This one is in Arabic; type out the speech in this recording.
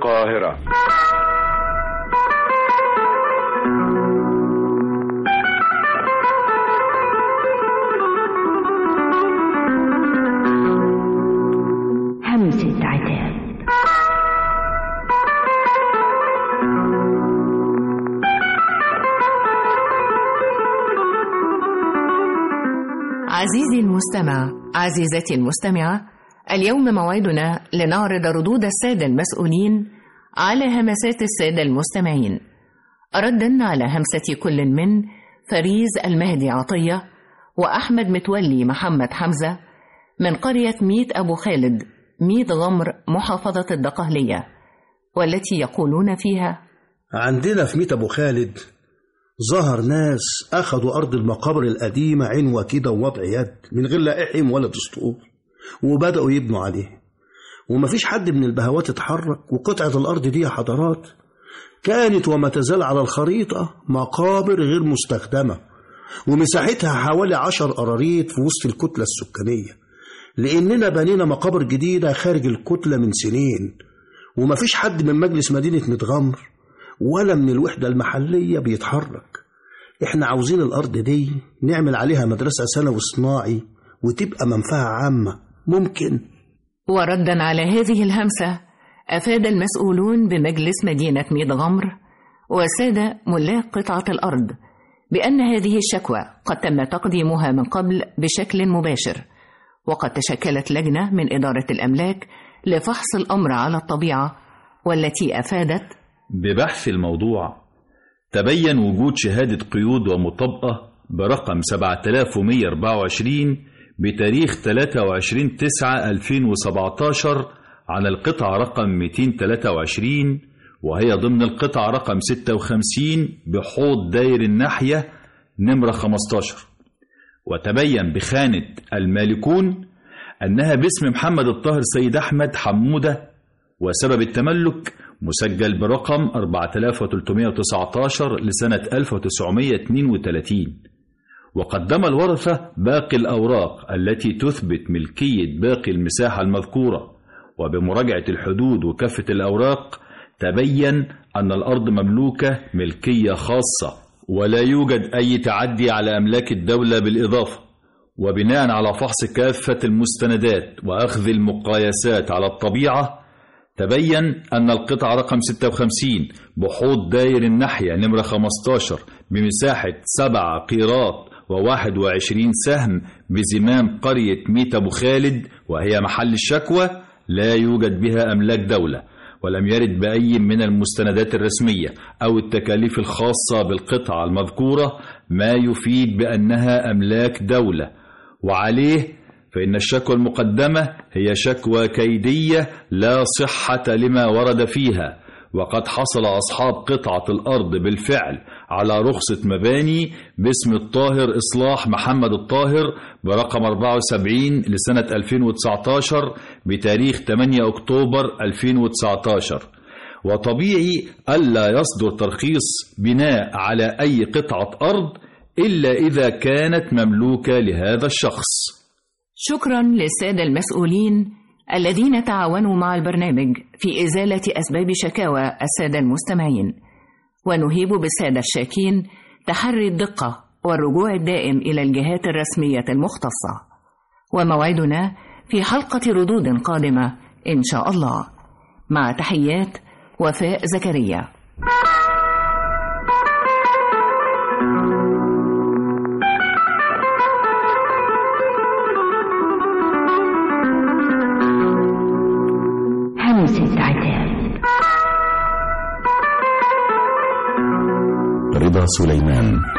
القاهرة. همسة عتاب. عزيزي المستمع، عزيزتي المستمعة، اليوم موعدنا لنعرض ردود السادة المسؤولين على همسات السادة المستمعين، ردا على همسة كل من فريز المهدي عطية وأحمد متولي محمد حمزة من قرية ميت أبو خالد ميت غمر محافظة الدقهلية، والتي يقولون فيها: عندنا في ميت أبو خالد ظهر ناس أخذوا أرض المقابر القديمة عنوة كده ووضع يد من غير لائحهم ولا دستور، وبدأوا يبنوا عليه، ومفيش حد من البهوات اتحرك. وقطعة الأرض دي يا حضرات كانت وما تزال على الخريطة مقابر غير مستخدمة، ومساحتها حوالي 10 قراريط في وسط الكتلة السكانية، لأننا بنينا مقابر جديدة خارج الكتلة من سنين، ومفيش حد من مجلس مدينة متغمر ولا من الوحدة المحلية بيتحرك. احنا عاوزين الأرض دي نعمل عليها مدرسة ثانوي صناعي وتبقى منفعة عامة. ممكن؟ وردا على هذه الهمسة أفاد المسؤولون بمجلس مدينة ميت غمر وسادة ملاك قطعة الأرض بأن هذه الشكوى قد تم تقديمها من قبل بشكل مباشر، وقد تشكلت لجنة من إدارة الأملاك لفحص الأمر على الطبيعة، والتي أفادت: ببحث الموضوع تبين وجود شهادة قيود ومطابقة برقم 7124 بتاريخ 23/9/2017 عن القطعة رقم 223، وهي ضمن القطعة رقم 56 بحوض داير الناحية نمرة 15. وتبين بخانة المالكون أنها باسم محمد الطاهر سيد أحمد حمودة، وسبب التملك مسجل برقم 4319 لسنة 1932. وقدم الورثة باقي الأوراق التي تثبت ملكية باقي المساحة المذكورة، وبمراجعة الحدود وكافة الأوراق تبين أن الأرض مملوكة ملكية خاصة، ولا يوجد أي تعدي على أملاك الدولة بالإضافة. وبناء على فحص كافة المستندات وأخذ المقايسات على الطبيعة تبين أن القطعة رقم 56 بحوض داير الناحية نمرة 15 بمساحة 7 قيراط و21 سهم بزمام قرية ميت أبو خالد، وهي محل الشكوى، لا يوجد بها أملاك دولة، ولم يرد بأي من المستندات الرسمية أو التكاليف الخاصة بالقطعة المذكورة ما يفيد بأنها أملاك دولة. وعليه فإن الشكوى المقدمة هي شكوى كيدية لا صحة لما ورد فيها، وقد حصل أصحاب قطعة الأرض بالفعل على رخصة مباني باسم الطاهر إصلاح محمد الطاهر برقم 74 لسنة 2019 بتاريخ 8 أكتوبر 2019. وطبيعي ألا يصدر ترخيص بناء على أي قطعة أرض إلا إذا كانت مملوكة لهذا الشخص. شكرا للسادة المسؤولين الذين تعاونوا مع البرنامج في إزالة أسباب شكاوى السادة المستمعين، ونهيب بالسادة الشاكين تحري الدقة والرجوع الدائم إلى الجهات الرسمية المختصة. وموعدنا في حلقة ردود قادمة إن شاء الله، مع تحيات وفاء زكريا. همسة عتاب. رضا سليمان.